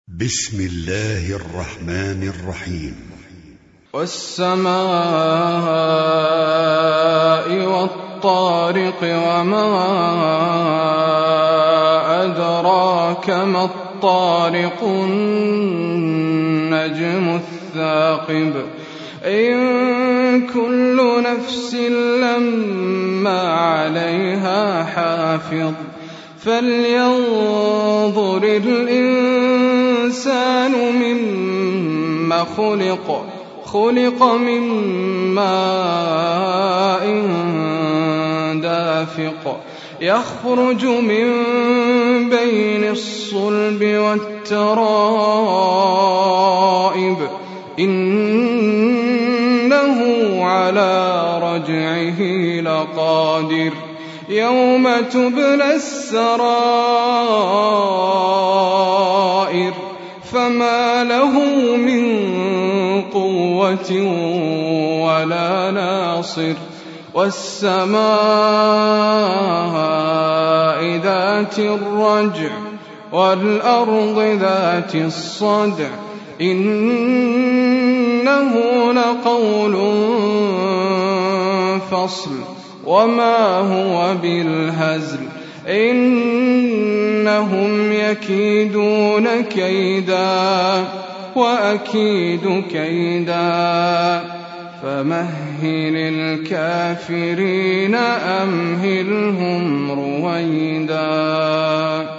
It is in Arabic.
بسم الله الرحمن الرحيم. والسماء والطارق وما أدراك ما الطارق النجم الثاقب إن كل نفس لما عليها حافظ فلينظر الإنسان مما خلق من ماء دافق يخرج من بين الصلب والترائب إنه على رجعه لقادر يوم تبلى السرائر فما له من قوة ولا ناصر والسماء ذات الرجع والأرض ذات الصدع إنه لقول فصل وما هو بالهزل إنهم يكيدون كيدا وأكيد كيدا فمهل الكافرين أمهلهم رويدا.